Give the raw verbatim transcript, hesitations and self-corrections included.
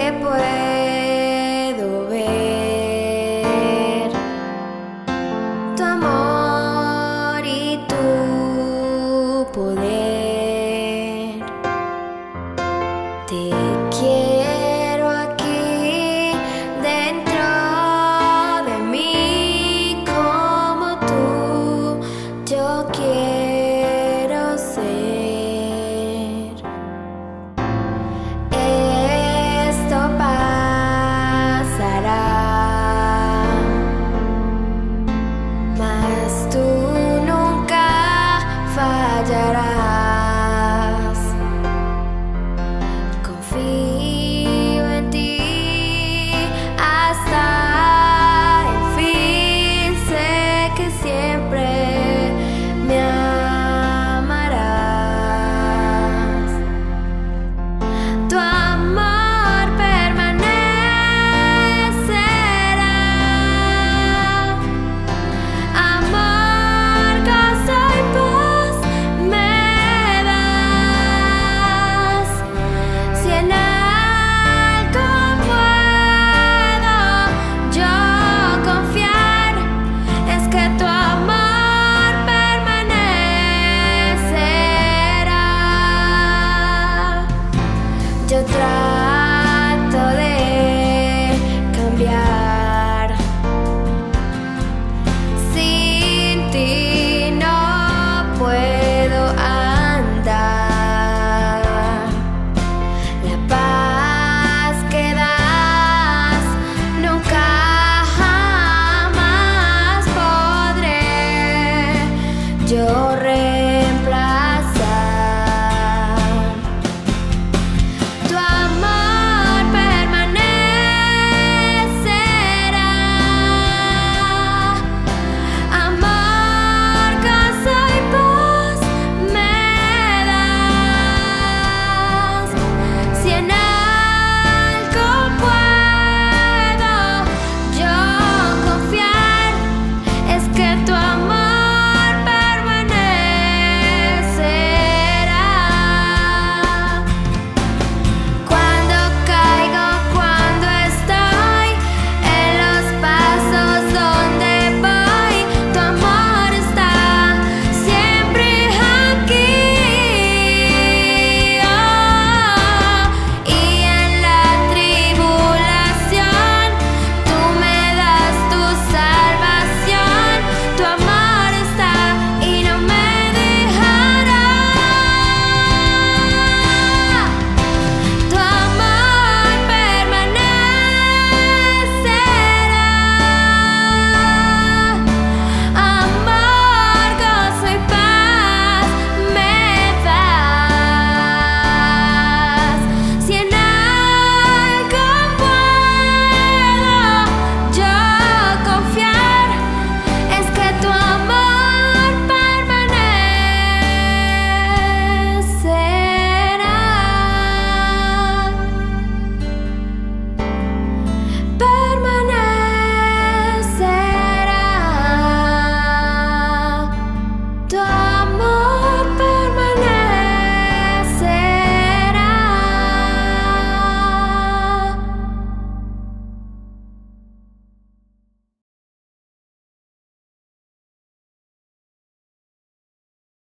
que puedo ver tu amor y tu poder. Te quiero aquí dentro de mí como tú, yo quiero ser. Esto pasará, mas tú nunca fallarás. Confío en ti hasta el fin, sé que siempre me amarás. Tu amor permanecerá, amor, gozo y paz me das. Si en algo puedo yo confiar, es que tu amor permanecerá. Yo trato